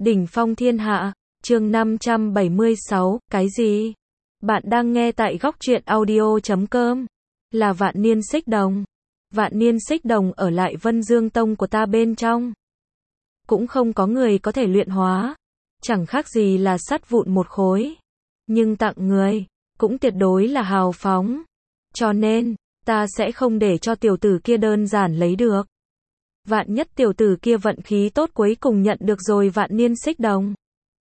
Đỉnh phong thiên hạ, chương 576, cái gì? Bạn đang nghe tại góc truyện audio.com. Là Vạn Niên Xích Đồng. Vạn Niên Xích Đồng ở lại Vân Dương Tông của ta bên trong. Cũng không có người có thể luyện hóa. Chẳng khác gì là sắt vụn một khối. Nhưng tặng người, cũng tuyệt đối là hào phóng. Cho nên, ta sẽ không để cho tiểu tử kia đơn giản lấy được. Vạn nhất tiểu tử kia vận khí tốt cuối cùng nhận được rồi Vạn Niên Xích Đồng.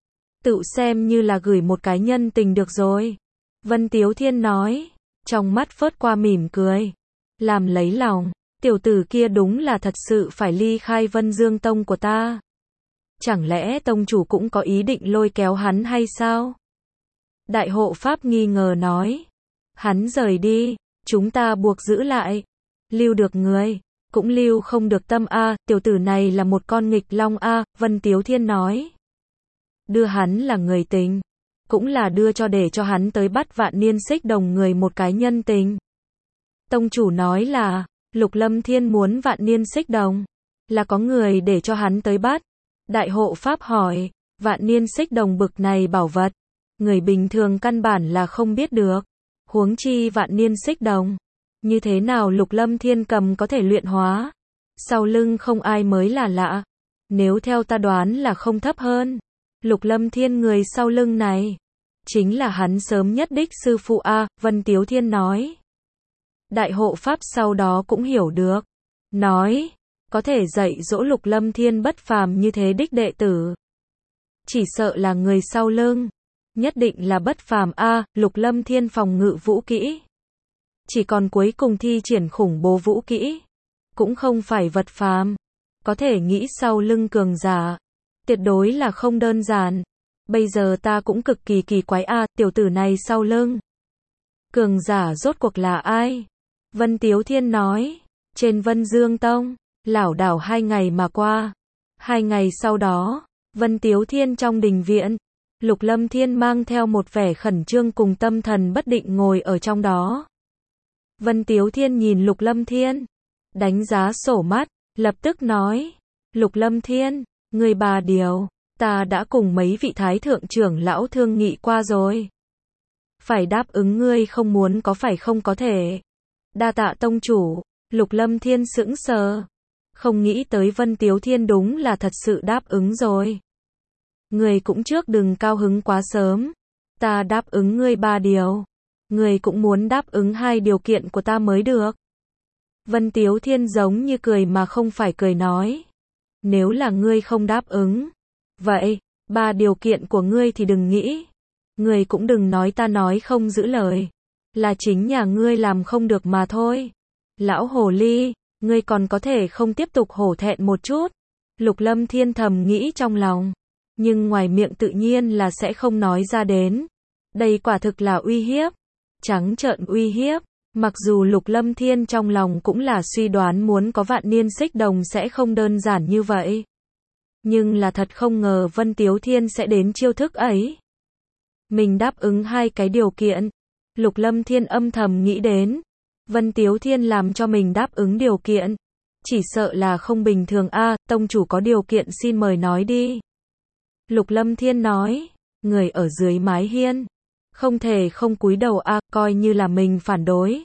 Tự xem như là gửi một cái nhân tình được rồi. Vân Tiếu Thiên nói, trong mắt phớt qua mỉm cười. Làm lấy lòng, tiểu tử kia đúng là thật sự phải ly khai Vân Dương Tông của ta. Chẳng lẽ tông chủ cũng có ý định lôi kéo hắn hay sao? Đại hộ pháp nghi ngờ nói. Hắn rời đi, chúng ta buộc giữ lại. Lưu được người, cũng lưu không được tâm a, tiểu tử này là một con nghịch long a, Vân Tiếu Thiên nói. Đưa hắn là người tình, cũng là đưa cho để cho hắn tới bắt Vạn Niên Xích Đồng người một cái nhân tình. Tông chủ nói là, Lục Lâm Thiên muốn Vạn Niên Xích Đồng, là có người để cho hắn tới bắt. Đại hộ pháp hỏi, Vạn Niên Xích Đồng bực này bảo vật, người bình thường căn bản là không biết được, huống chi Vạn Niên Xích Đồng. Như thế nào Lục Lâm Thiên cầm có thể luyện hóa? Sau lưng không ai mới là lạ. Nếu theo ta đoán là không thấp hơn. Lục Lâm Thiên người sau lưng này, chính là hắn sớm nhất đích sư phụ a, Vân Tiếu Thiên nói. Đại hộ pháp sau đó cũng hiểu được. Nói, có thể dạy dỗ Lục Lâm Thiên bất phàm như thế đích đệ tử. Chỉ sợ là người sau lưng. Nhất định là bất phàm a, Lục Lâm Thiên phòng ngự vũ kỹ. Chỉ còn cuối cùng thi triển khủng bố vũ kỹ. Cũng không phải vật phàm. Có thể nghĩ sau lưng cường giả. Tuyệt đối là không đơn giản. Bây giờ ta cũng cực kỳ kỳ quái a, tiểu tử này sau lưng. Cường giả rốt cuộc là ai? Vân Tiếu Thiên nói. Trên Vân Dương Tông, lảo đảo 2 ngày mà qua. 2 ngày sau đó, Vân Tiếu Thiên trong đình viện. Lục Lâm Thiên mang theo một vẻ khẩn trương cùng tâm thần bất định ngồi ở trong đó. Vân Tiếu Thiên nhìn Lục Lâm Thiên, đánh giá sổ mắt, lập tức nói, Lục Lâm Thiên, người bà điều, ta đã cùng mấy vị thái thượng trưởng lão thương nghị qua rồi. Phải đáp ứng ngươi không muốn có phải không có thể. Đa tạ tông chủ, Lục Lâm Thiên sững sờ, không nghĩ tới Vân Tiếu Thiên đúng là thật sự đáp ứng rồi. Người cũng trước đừng cao hứng quá sớm, ta đáp ứng ngươi 3 điều. Người cũng muốn đáp ứng 2 điều kiện của ta mới được. Vân Tiếu Thiên giống như cười mà không phải cười nói. Nếu là ngươi không đáp ứng, vậy, 3 điều kiện của ngươi thì đừng nghĩ. Ngươi cũng đừng nói ta nói không giữ lời. Là chính nhà ngươi làm không được mà thôi. Lão hồ ly, ngươi còn có thể không tiếp tục hổ thẹn một chút. Lục Lâm Thiên thầm nghĩ trong lòng. Nhưng ngoài miệng tự nhiên là sẽ không nói ra đến. Đây quả thực là uy hiếp. Trắng trợn uy hiếp, mặc dù Lục Lâm Thiên trong lòng cũng là suy đoán muốn có Vạn Niên Xích Đồng sẽ không đơn giản như vậy. Nhưng là thật không ngờ Vân Tiếu Thiên sẽ đến chiêu thức ấy. Mình đáp ứng 2 cái điều kiện. Lục Lâm Thiên âm thầm nghĩ đến. Vân Tiếu Thiên làm cho mình đáp ứng điều kiện. Chỉ sợ là không bình thường a, tông chủ có điều kiện xin mời nói đi. Lục Lâm Thiên nói, người ở dưới mái hiên. Không thể không cúi đầu a, coi như là mình phản đối.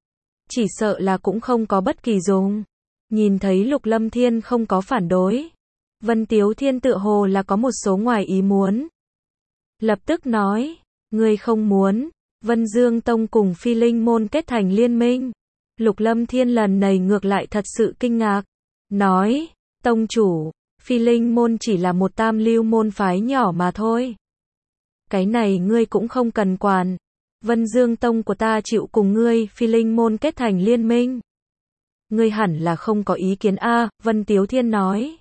Chỉ sợ là cũng không có bất kỳ dùng. Nhìn thấy Lục Lâm Thiên không có phản đối. Vân Tiếu Thiên tựa hồ là có một số ngoài ý muốn. Lập tức nói, ngươi không muốn, Vân Dương Tông cùng Phi Linh Môn kết thành liên minh. Lục Lâm Thiên lần này ngược lại thật sự kinh ngạc. Nói, tông chủ, Phi Linh Môn chỉ là một tam lưu môn phái nhỏ mà thôi. Cái này ngươi cũng không cần quản. Vân Dương Tông của ta chịu cùng ngươi Phi Linh Môn kết thành liên minh. Ngươi hẳn là không có ý kiến a, Vân Tiếu Thiên nói.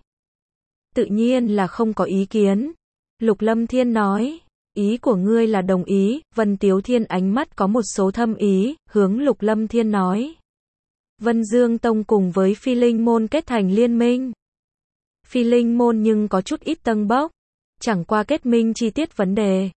Tự nhiên là không có ý kiến. Lục Lâm Thiên nói, ý của ngươi là đồng ý. Vân Tiếu Thiên ánh mắt có một số thâm ý, hướng Lục Lâm Thiên nói. Vân Dương Tông cùng với Phi Linh Môn kết thành liên minh. Phi Linh Môn nhưng có chút ít tâng bốc. Chẳng qua kết minh chi tiết vấn đề.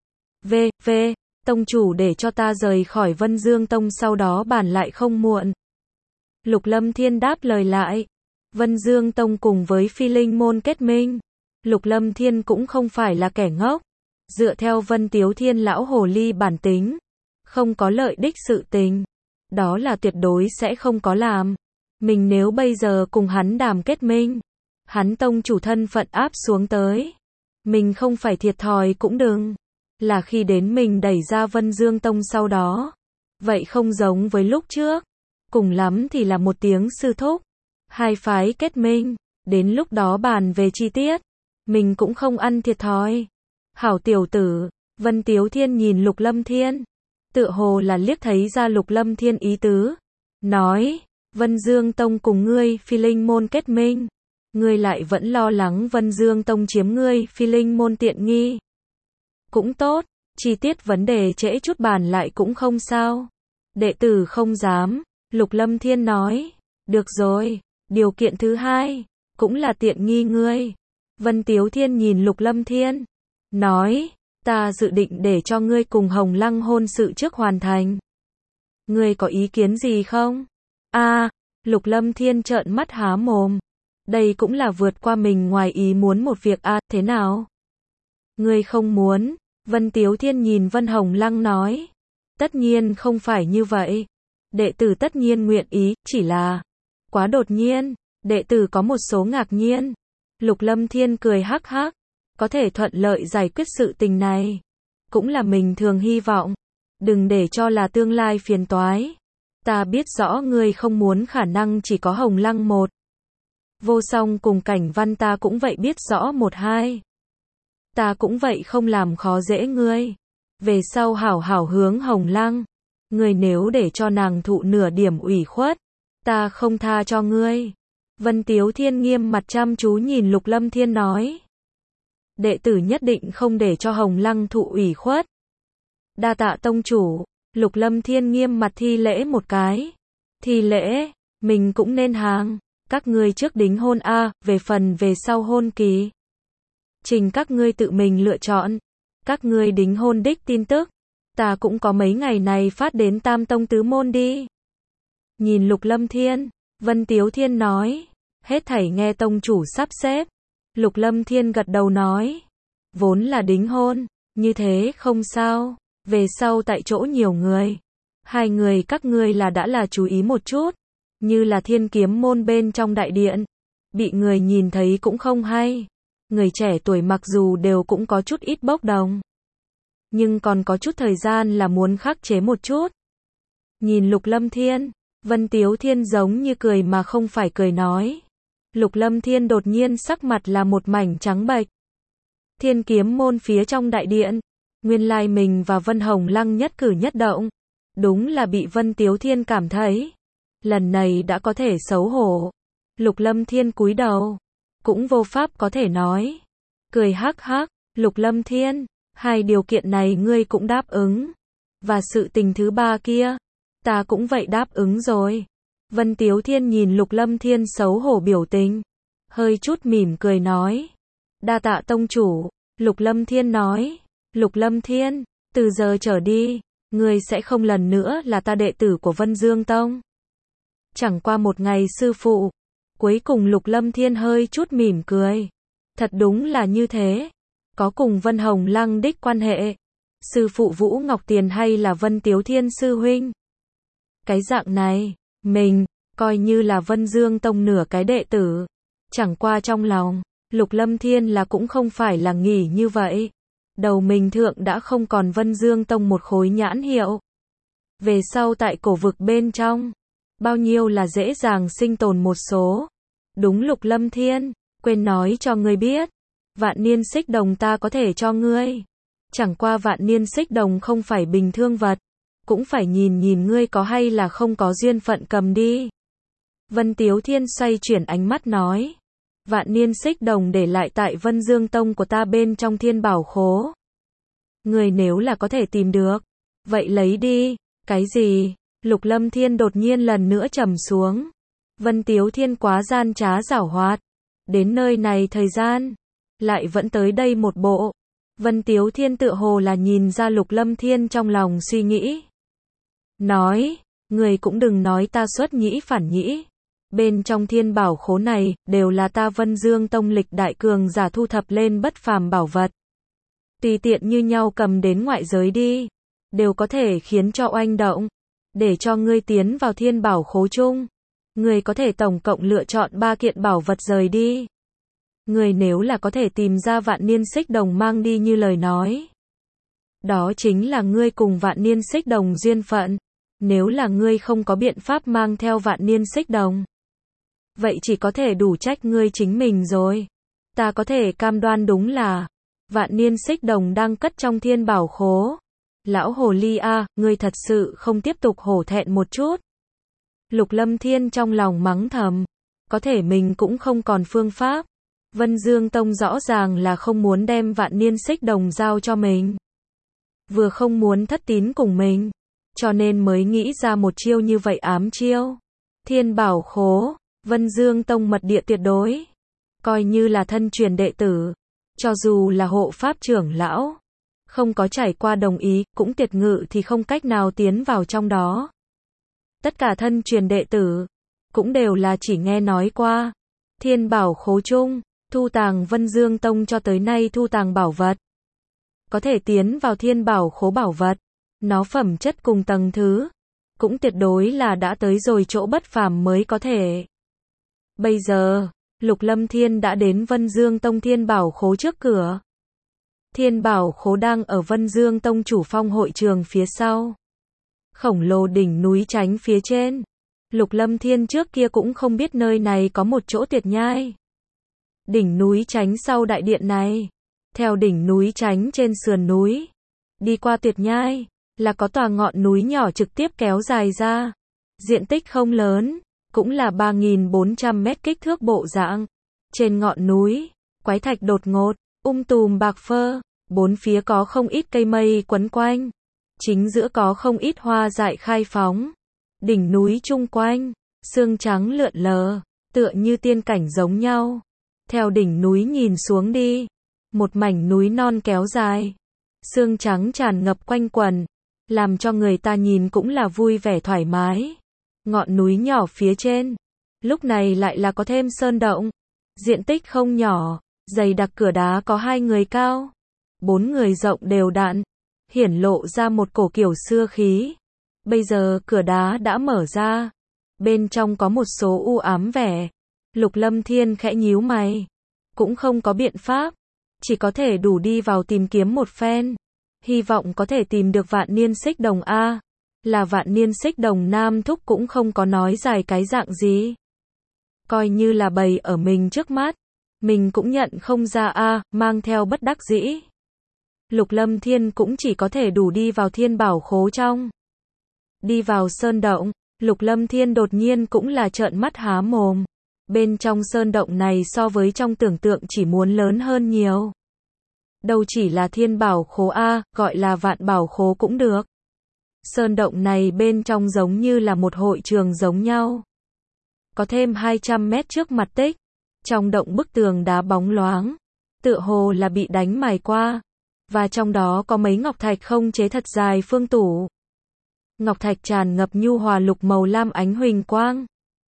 Tông chủ để cho ta rời khỏi Vân Dương Tông sau đó bàn lại không muộn. Lục Lâm Thiên đáp lời lại. Vân Dương Tông cùng với Phi Linh Môn kết minh. Lục Lâm Thiên cũng không phải là kẻ ngốc. Dựa theo Vân Tiếu Thiên lão hồ ly bản tính, không có lợi đích sự tình, đó là tuyệt đối sẽ không có làm. Mình nếu bây giờ cùng hắn đàm kết minh, hắn tông chủ thân phận áp xuống tới, mình không phải thiệt thòi cũng đừng. Là khi đến mình đẩy ra Vân Dương Tông sau đó. Vậy không giống với lúc trước. Cùng lắm thì là một tiếng sư thúc. Hai phái kết minh. Đến lúc đó bàn về chi tiết. Mình cũng không ăn thiệt thòi. Hảo tiểu tử. Vân Tiếu Thiên nhìn Lục Lâm Thiên. Tựa hồ là liếc thấy ra Lục Lâm Thiên ý tứ. Nói. Vân Dương Tông cùng ngươi Phi Linh Môn kết minh. Ngươi lại vẫn lo lắng Vân Dương Tông chiếm ngươi Phi Linh Môn tiện nghi. Cũng tốt, chi tiết vấn đề trễ chút bàn lại cũng không sao. Đệ tử không dám, Lục Lâm Thiên nói. Được rồi, điều kiện thứ hai, cũng là tiện nghi ngươi. Vân Tiếu Thiên nhìn Lục Lâm Thiên, nói, ta dự định để cho ngươi cùng Hồng Lăng hôn sự trước hoàn thành. Ngươi có ý kiến gì không? Lục Lâm Thiên trợn mắt há mồm. Đây cũng là vượt qua mình ngoài ý muốn một việc thế nào? Ngươi không muốn? Vân Tiếu Thiên nhìn Vân Hồng Lăng nói. Tất nhiên không phải như vậy. Đệ tử tất nhiên nguyện ý, chỉ là quá đột nhiên, đệ tử có một số ngạc nhiên. Lục Lâm Thiên cười hắc hắc, có thể thuận lợi giải quyết sự tình này, cũng là mình thường hy vọng. Đừng để cho là tương lai phiền toái. Ta biết rõ ngươi không muốn khả năng chỉ có Hồng Lăng một. Vô Song cùng Cảnh Văn ta cũng vậy biết rõ một hai. Ta cũng vậy không làm khó dễ ngươi. Về sau hảo hảo hướng Hồng Lăng. Ngươi nếu để cho nàng thụ nửa điểm ủy khuất, ta không tha cho ngươi. Vân Tiếu Thiên nghiêm mặt chăm chú nhìn Lục Lâm Thiên nói. Đệ tử nhất định không để cho Hồng Lăng thụ ủy khuất. Đa tạ tông chủ. Lục Lâm Thiên nghiêm mặt thi lễ một cái. Thi lễ, mình cũng nên hàng. Các ngươi trước đính hôn về phần về sau hôn kỳ. Trình các ngươi tự mình lựa chọn. Các ngươi đính hôn đích tin tức. Ta cũng có mấy ngày này phát đến Tam Tông Tứ Môn đi. Nhìn Lục Lâm Thiên, Vân Tiếu Thiên nói. Hết thảy nghe tông chủ sắp xếp. Lục Lâm Thiên gật đầu nói. Vốn là đính hôn, như thế không sao. Về sau tại chỗ nhiều người. Hai người các ngươi đã là chú ý một chút. Như là Thiên Kiếm Môn bên trong đại điện. Bị người nhìn thấy cũng không hay. Người trẻ tuổi mặc dù đều cũng có chút ít bốc đồng. Nhưng còn có chút thời gian là muốn khắc chế một chút. Nhìn Lục Lâm Thiên, Vân Tiếu Thiên giống như cười mà không phải cười nói. Lục Lâm Thiên đột nhiên sắc mặt là một mảnh trắng bệch. Thiên Kiếm Môn phía trong đại điện. Nguyên lai mình và Vân Hồng Lăng nhất cử nhất động. Đúng là bị Vân Tiếu Thiên cảm thấy. Lần này đã có thể xấu hổ. Lục Lâm Thiên cúi đầu. Cũng vô pháp có thể nói. Cười hắc hắc. Lục Lâm Thiên, hai điều kiện này ngươi cũng đáp ứng. Và sự tình thứ ba kia, ta cũng vậy đáp ứng rồi. Vân Tiếu Thiên nhìn Lục Lâm Thiên xấu hổ biểu tình. Hơi chút mỉm cười nói. Đa tạ tông chủ. Lục Lâm Thiên nói. Lục Lâm Thiên, từ giờ trở đi, ngươi sẽ không lần nữa là ta đệ tử của Vân Dương Tông. Chẳng qua một ngày sư phụ. Cuối cùng Lục Lâm Thiên hơi chút mỉm cười. Thật đúng là như thế. Có cùng Vân Hồng Lăng đích quan hệ. Sư phụ Vũ Ngọc Tiền hay là Vân Tiếu Thiên sư huynh. Cái dạng này, mình, coi như là Vân Dương Tông nửa cái đệ tử. Chẳng qua trong lòng, Lục Lâm Thiên là cũng không phải là nghỉ như vậy. Đầu mình thượng đã không còn Vân Dương Tông một khối nhãn hiệu. Về sau tại cổ vực bên trong, bao nhiêu là dễ dàng sinh tồn một số. Đúng Lục Lâm Thiên, quên nói cho ngươi biết. Vạn niên xích đồng ta có thể cho ngươi. Chẳng qua vạn niên xích đồng không phải bình thường vật. Cũng phải nhìn ngươi có hay là không có duyên phận cầm đi. Vân Tiếu Thiên xoay chuyển ánh mắt nói. Vạn niên xích đồng để lại tại Vân Dương Tông của ta bên trong thiên bảo khố. Ngươi nếu là có thể tìm được, vậy lấy đi. Cái gì? Lục Lâm Thiên đột nhiên lần nữa trầm xuống. Vân Tiếu Thiên quá gian trá giảo hoạt. Đến nơi này thời gian, lại vẫn tới đây một bộ. Vân Tiếu Thiên tựa hồ là nhìn ra Lục Lâm Thiên trong lòng suy nghĩ. Nói, người cũng đừng nói ta xuất nhĩ phản nhĩ. Bên trong thiên bảo khố này, đều là ta Vân Dương Tông lịch đại cường giả thu thập lên bất phàm bảo vật. Tùy tiện như nhau cầm đến ngoại giới đi, đều có thể khiến cho oanh động. Để cho ngươi tiến vào thiên bảo khố chung, ngươi có thể tổng cộng lựa chọn 3 kiện bảo vật rời đi. Ngươi nếu là có thể tìm ra vạn niên xích đồng mang đi như lời nói, đó chính là ngươi cùng vạn niên xích đồng duyên phận. Nếu là ngươi không có biện pháp mang theo vạn niên xích đồng, vậy chỉ có thể đủ trách ngươi chính mình rồi. Ta có thể cam đoan đúng là vạn niên xích đồng đang cất trong thiên bảo khố. Lão hồ ly a, ngươi thật sự không tiếp tục hổ thẹn một chút. Lục Lâm Thiên trong lòng mắng thầm, có thể mình cũng không còn phương pháp. Vân Dương Tông rõ ràng là không muốn đem vạn niên xích đồng giao cho mình, vừa không muốn thất tín cùng mình, cho nên mới nghĩ ra một chiêu như vậy ám chiêu. Thiên bảo khố, Vân Dương Tông mật địa tuyệt đối, coi như là thân truyền đệ tử, cho dù là hộ pháp trưởng lão, không có trải qua đồng ý, cũng tiệt ngự thì không cách nào tiến vào trong đó. Tất cả thân truyền đệ tử, cũng đều là chỉ nghe nói qua. Thiên bảo khố chung, thu tàng Vân Dương Tông cho tới nay thu tàng bảo vật. Có thể tiến vào thiên bảo khố bảo vật, nó phẩm chất cùng tầng thứ, cũng tuyệt đối là đã tới rồi chỗ bất phàm mới có thể. Bây giờ, Lục Lâm Thiên đã đến Vân Dương Tông thiên bảo khố trước cửa. Thiên bảo khố đang ở Vân Dương Tông chủ phong hội trường phía sau. Khổng lồ đỉnh núi Chánh phía trên. Lục Lâm Thiên trước kia cũng không biết nơi này có một chỗ tuyệt nhai. Đỉnh núi Chánh sau đại điện này, theo đỉnh núi Chánh trên sườn núi, đi qua tuyệt nhai, là có tòa ngọn núi nhỏ trực tiếp kéo dài ra. Diện tích không lớn, cũng là 3.400 mét kích thước bộ dạng. Trên ngọn núi, quái thạch đột ngột, tùm bạc phơ, bốn phía có không ít cây mây quấn quanh. Chính giữa có không ít hoa dại khai phóng. Đỉnh núi chung quanh, sương trắng lượn lờ, tựa như tiên cảnh giống nhau. Theo đỉnh núi nhìn xuống đi, một mảnh núi non kéo dài. Sương trắng tràn ngập quanh quần, làm cho người ta nhìn cũng là vui vẻ thoải mái. Ngọn núi nhỏ phía trên, lúc này lại là có thêm sơn động. Diện tích không nhỏ, dày đặc cửa đá có 2 người cao, 4 người rộng đều đặn, hiển lộ ra một cổ kiểu xưa khí. Bây giờ cửa đá đã mở ra, bên trong có một số u ám vẻ. Lục Lâm Thiên khẽ nhíu mày, cũng không có biện pháp, chỉ có thể đủ đi vào tìm kiếm một phen, hy vọng có thể tìm được vạn niên xích đồng a. Là vạn niên xích đồng nam thúc cũng không có nói dài cái dạng gì, coi như là bày ở mình trước mắt, mình cũng nhận không ra a, mang theo bất đắc dĩ. Lục Lâm Thiên cũng chỉ có thể đủ đi vào thiên bảo khố trong. Đi vào sơn động, Lục Lâm Thiên đột nhiên cũng là trợn mắt há mồm. Bên trong sơn động này so với trong tưởng tượng chỉ muốn lớn hơn nhiều. Đâu chỉ là thiên bảo khố a, gọi là vạn bảo khố cũng được. Sơn động này bên trong giống như là một hội trường giống nhau. Có thêm 200 mét trước mặt tích. Trong động bức tường đá bóng loáng, tựa hồ là bị đánh mài qua. Và trong đó có mấy ngọc thạch không chế thật dài phương tủ. Ngọc thạch tràn ngập nhu hòa lục màu lam ánh huỳnh quang.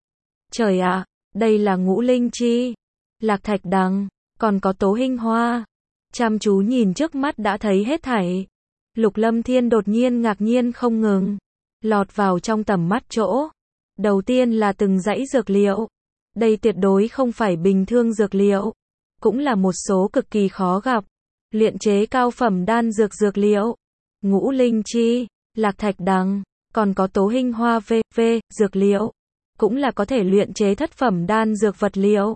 Trời ạ, đây là ngũ linh chi, lạc thạch đằng, còn có tố hinh hoa. Chăm chú nhìn trước mắt đã thấy hết thảy. Lục Lâm Thiên đột nhiên ngạc nhiên không ngừng, lọt vào trong tầm mắt chỗ. Đầu tiên là từng dãy dược liệu. Đây tuyệt đối không phải bình thường dược liệu, cũng là một số cực kỳ khó gặp, luyện chế cao phẩm đan dược liệu. Ngũ linh chi, lạc thạch đằng, còn có tố hinh hoa dược liệu, cũng là có thể luyện chế thất phẩm đan dược vật liệu.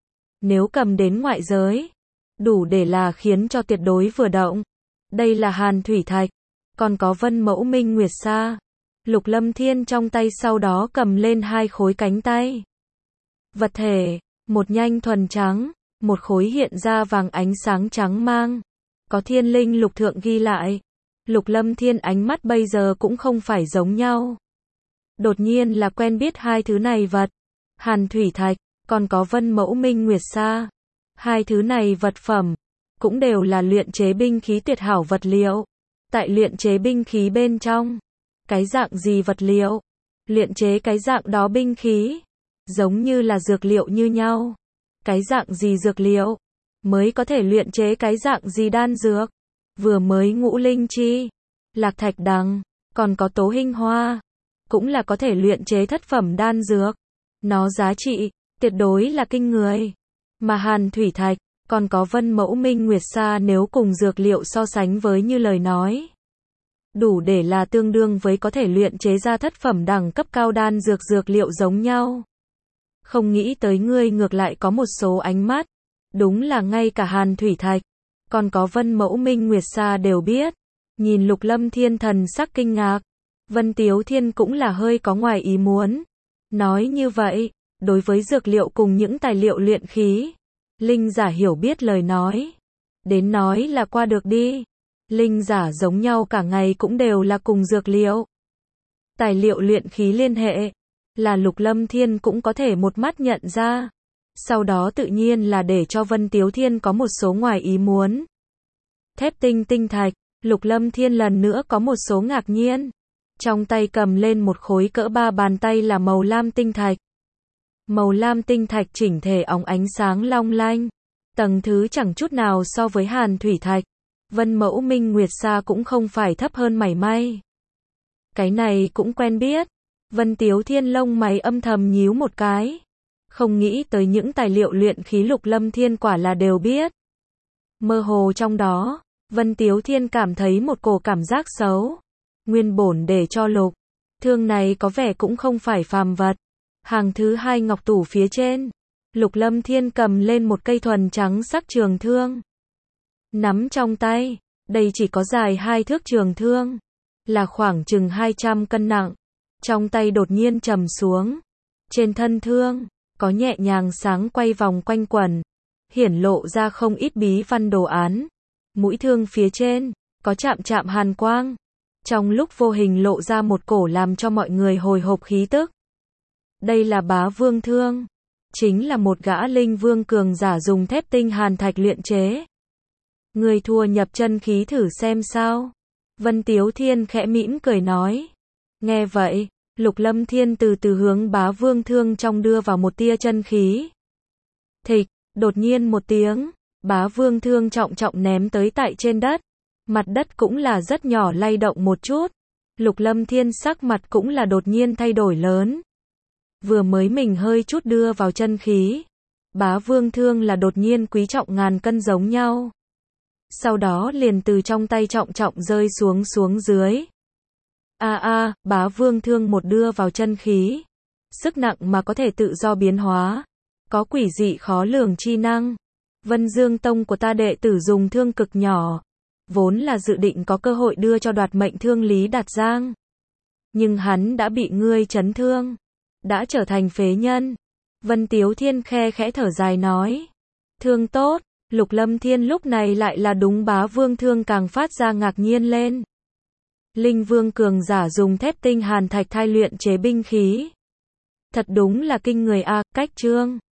Nếu cầm đến ngoại giới, đủ để là khiến cho tuyệt đối vừa động. Đây là hàn thủy thạch, còn có vân mẫu minh nguyệt sa. Lục Lâm Thiên trong tay sau đó cầm lên 2 khối cánh tay. Vật thể, một nhanh thuần trắng, một khối hiện ra vàng ánh sáng trắng mang. Có thiên linh lục thượng ghi lại. Lục Lâm Thiên ánh mắt bây giờ cũng không phải giống nhau. Đột nhiên là quen biết 2 thứ này vật. Hàn thủy thạch, còn có vân mẫu minh nguyệt sa. 2 thứ này vật phẩm, cũng đều là luyện chế binh khí tuyệt hảo vật liệu. Tại luyện chế binh khí bên trong, cái dạng gì vật liệu, luyện chế cái dạng đó binh khí. giống như là dược liệu như nhau. Cái dạng gì dược liệu mới có thể luyện chế cái dạng gì đan dược? Vừa mới ngũ linh chi, lạc thạch đằng, còn có tố hình hoa, cũng là có thể luyện chế thất phẩm đan dược. Nó giá trị tuyệt đối là kinh người. Mà hàn thủy thạch, còn có vân mẫu minh nguyệt sa nếu cùng dược liệu so sánh với như lời nói, đủ để là tương đương với có thể luyện chế ra thất phẩm đẳng cấp cao đan dược dược liệu giống nhau. Không nghĩ tới ngươi ngược lại có một số ánh mắt. Đúng là ngay cả hàn thủy thạch, còn có vân mẫu minh nguyệt sa đều biết. Nhìn Lục Lâm Thiên thần sắc kinh ngạc, Vân Tiếu Thiên cũng là hơi có ngoài ý muốn. Nói như vậy, đối với dược liệu cùng những tài liệu luyện khí, linh giả hiểu biết lời nói. Đến nói là qua được đi. Linh giả giống nhau cả ngày cũng đều là cùng dược liệu. Tài liệu luyện khí liên hệ, là Lục Lâm Thiên cũng có thể một mắt nhận ra. Sau đó tự nhiên là để cho Vân Tiếu Thiên có một số ngoài ý muốn. Thép tinh tinh thạch, Lục Lâm Thiên lần nữa có một số ngạc nhiên. Trong tay cầm lên một khối cỡ 3 bàn tay là màu lam tinh thạch. Màu lam tinh thạch chỉnh thể óng ánh sáng long lanh. Tầng thứ chẳng chút nào so với hàn thủy thạch. Vân mẫu minh nguyệt sa cũng không phải thấp hơn mảy may. Cái này cũng quen biết. Vân Tiếu Thiên lông mày âm thầm nhíu một cái. Không nghĩ tới những tài liệu luyện khí Lục Lâm Thiên quả là đều biết. Mơ hồ trong đó, Vân Tiếu Thiên cảm thấy một cổ cảm giác xấu. Nguyên bổn để cho Lục Thương này có vẻ cũng không phải phàm vật. Hàng thứ 2 ngọc tủ phía trên, Lục Lâm Thiên cầm lên một cây thuần trắng sắc trường thương. Nắm trong tay, đây chỉ có dài 2 thước trường thương, là khoảng chừng 200 cân nặng. Trong tay đột nhiên trầm xuống. Trên thân thương, có nhẹ nhàng sáng quay vòng quanh quẩn, hiển lộ ra không ít bí văn đồ án. Mũi thương phía trên, có chạm chạm hàn quang. Trong lúc vô hình lộ ra một cổ làm cho mọi người hồi hộp khí tức. Đây là Bá Vương thương. Chính là một gã linh vương cường giả dùng thép tinh hàn thạch luyện chế. Người thua nhập chân khí thử xem sao. Vân Tiếu Thiên khẽ mỉm cười nói. Nghe vậy, Lục Lâm Thiên từ từ hướng Bá Vương thương trong đưa vào một tia chân khí. Thịch, đột nhiên một tiếng, Bá Vương thương trọng trọng ném tới tại trên đất. Mặt đất cũng là rất nhỏ lay động một chút. Lục Lâm Thiên sắc mặt cũng là đột nhiên thay đổi lớn. Vừa mới mình hơi chút đưa vào chân khí, Bá Vương thương là đột nhiên quý trọng ngàn cân giống nhau. Sau đó liền từ trong tay trọng trọng rơi xuống dưới. Bá Vương thương một đưa vào chân khí. Sức nặng mà có thể tự do biến hóa. Có quỷ dị khó lường chi năng. Vân Dương Tông của ta đệ tử dùng thương cực nhỏ. Vốn là dự định có cơ hội đưa cho đoạt mệnh thương Lý Đạt Giang. Nhưng hắn đã bị ngươi chấn thương. Đã trở thành phế nhân. Vân Tiếu Thiên khe khẽ thở dài nói. Thương tốt. Lục Lâm Thiên lúc này lại là đúng Bá Vương thương càng phát ra ngạc nhiên lên. Linh vương cường giả dùng thép tinh hàn thạch thai luyện chế binh khí. Thật đúng là kinh người a. Cách chương